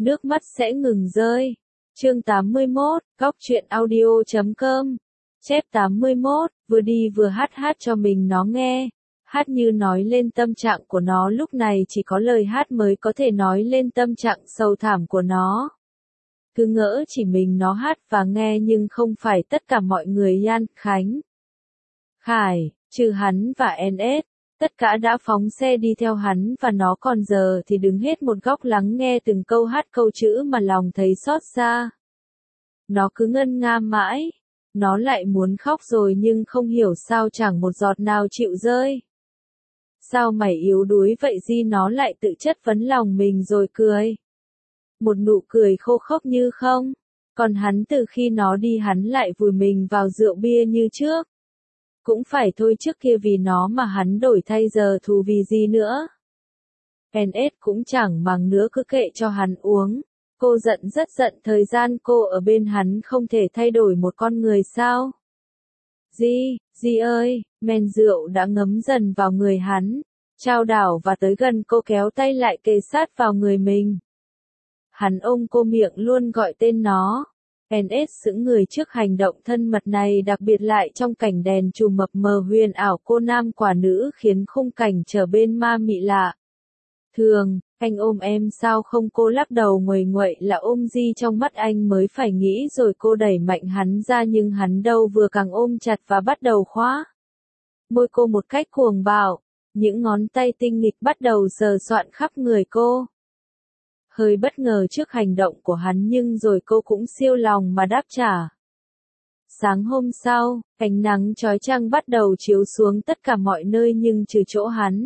nước mắt sẽ ngừng rơi. Chương 81, góc truyện audio.com. Chép 81, vừa đi vừa hát cho mình nó nghe. Hát như nói lên tâm trạng của nó lúc này, chỉ có lời hát mới có thể nói lên tâm trạng sâu thẳm của nó. Cứ ngỡ chỉ mình nó hát và nghe nhưng không phải tất cả mọi người. Yan, Khánh, Khải, trừ hắn và NS, tất cả đã phóng xe đi theo hắn và nó, còn giờ thì đứng hết một góc lắng nghe từng câu hát câu chữ mà lòng thấy xót xa. Nó cứ ngân nga mãi, nó lại muốn khóc rồi nhưng không hiểu sao chẳng một giọt nào chịu rơi. Sao mày yếu đuối vậy Di, nó lại tự chất vấn lòng mình rồi cười. Một nụ cười khô khốc như không. Còn hắn từ khi nó đi hắn lại vùi mình vào rượu bia như trước. Cũng phải thôi, trước kia vì nó mà hắn đổi thay, giờ thù vì gì nữa. NS cũng chẳng màng nữa, cứ kệ cho hắn uống. Cô giận, rất giận, thời gian cô ở bên hắn không thể thay đổi một con người sao? Di ơi, men rượu đã ngấm dần vào người hắn, trao đảo và tới gần cô, kéo tay lại kề sát vào người mình. Hắn ôm cô, miệng luôn gọi tên nó. NS sững người trước hành động thân mật này, đặc biệt lại trong cảnh đèn chùm mập mờ huyền ảo cô nam quả nữ, khiến khung cảnh trở bên ma mị lạ. Thường, anh ôm em sao không? Cô lắc đầu nguầy nguậy. Là ôm Di trong mắt anh mới phải nghĩ rồi. Cô đẩy mạnh hắn ra nhưng hắn đâu vừa, càng ôm chặt và bắt đầu khóa môi cô một cách cuồng bạo. Những ngón tay tinh nghịch bắt đầu sờ soạn khắp người cô. Hơi bất ngờ trước hành động của hắn nhưng rồi cô cũng siêu lòng mà đáp trả. Sáng hôm sau, ánh nắng chói chang bắt đầu chiếu xuống tất cả mọi nơi nhưng trừ chỗ hắn.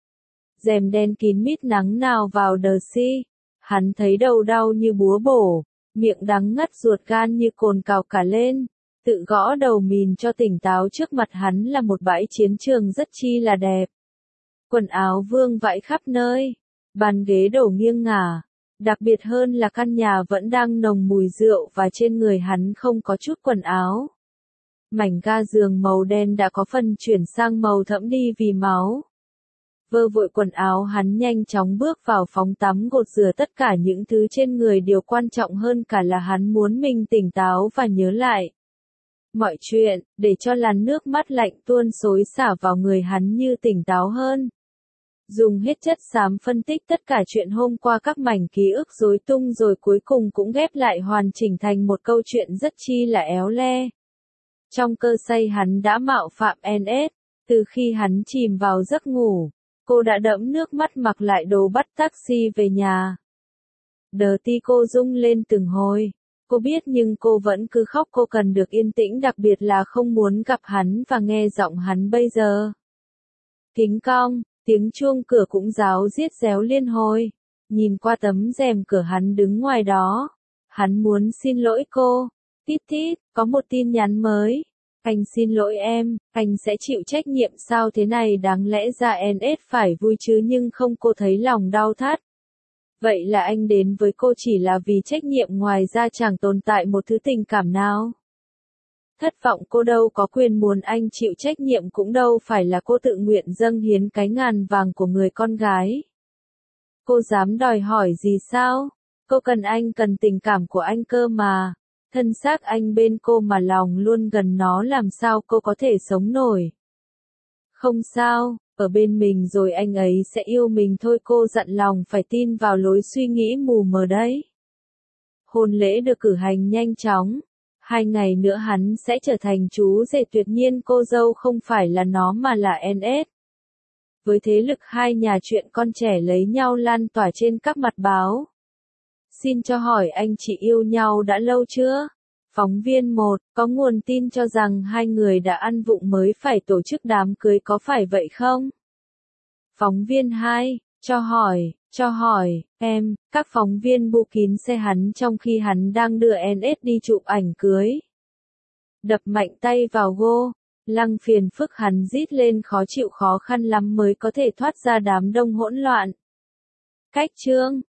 Rèm đen kín mít nắng nào vào đờ si. Hắn thấy đầu đau như búa bổ, miệng đắng ngắt, ruột gan như cồn cào cả lên. Tự gõ đầu mình cho tỉnh táo. Trước mặt hắn là một bãi chiến trường rất chi là đẹp. Quần áo vương vãi khắp nơi, bàn ghế đổ nghiêng ngả. Đặc biệt hơn là căn nhà vẫn đang nồng mùi rượu và trên người hắn không có chút quần áo. Mảnh ga giường màu đen đã có phần chuyển sang màu thẫm đi vì máu. Vơ vội quần áo, hắn nhanh chóng bước vào phòng tắm gột rửa tất cả những thứ trên người. Điều quan trọng hơn cả là hắn muốn mình tỉnh táo và nhớ lại mọi chuyện, để cho làn nước mắt lạnh tuôn xối xả vào người hắn như tỉnh táo hơn. Dùng hết chất xám phân tích tất cả chuyện hôm qua, các mảnh ký ức rối tung rồi cuối cùng cũng ghép lại hoàn chỉnh thành một câu chuyện rất chi là éo le. Trong cơn say hắn đã mạo phạm NS, từ khi hắn chìm vào giấc ngủ, cô đã đẫm nước mắt mặc lại đồ bắt taxi về nhà. Đờ ti cô rung lên từng hồi. Cô biết nhưng cô vẫn cứ khóc. Cô cần được yên tĩnh, đặc biệt là không muốn gặp hắn và nghe giọng hắn bây giờ. Kính cong, tiếng chuông cửa cũng ráo riết réo liên hồi. Nhìn qua tấm rèm cửa, hắn đứng ngoài đó. Hắn muốn xin lỗi cô. Tít tít, có một tin nhắn mới. Anh xin lỗi em, anh sẽ chịu trách nhiệm sao thế này? Đáng lẽ ra NS phải vui chứ nhưng không, cô thấy lòng đau thắt. Vậy là anh đến với cô chỉ là vì trách nhiệm, ngoài ra chẳng tồn tại một thứ tình cảm nào. Thất vọng, cô đâu có quyền muốn anh chịu trách nhiệm, cũng đâu phải là cô tự nguyện dâng hiến cái ngàn vàng của người con gái. Cô dám đòi hỏi gì sao? Cô cần anh, cần tình cảm của anh cơ mà. Thân xác anh bên cô mà lòng luôn gần nó, làm sao cô có thể sống nổi? Không sao, ở bên mình rồi anh ấy sẽ yêu mình thôi. Cô dặn lòng phải tin vào lối suy nghĩ mù mờ đấy. Hôn lễ được cử hành nhanh chóng. 2 ngày nữa hắn sẽ trở thành chú rể tuyệt nhiên. Cô dâu không phải là nó mà là NS. Với thế lực hai nhà, chuyện con trẻ lấy nhau lan tỏa trên các mặt báo. Xin cho hỏi anh chị yêu nhau đã lâu chưa? Phóng viên 1, có nguồn tin cho rằng hai người đã ăn vụng mới phải tổ chức đám cưới, có phải vậy không? Phóng viên 2, cho hỏi, em, các phóng viên bu kín xe hắn trong khi hắn đang đưa NS đi chụp ảnh cưới. Đập mạnh tay vào gô, lăng phiền phức, hắn rít lên khó chịu, khó khăn lắm mới có thể thoát ra đám đông hỗn loạn. Cách chương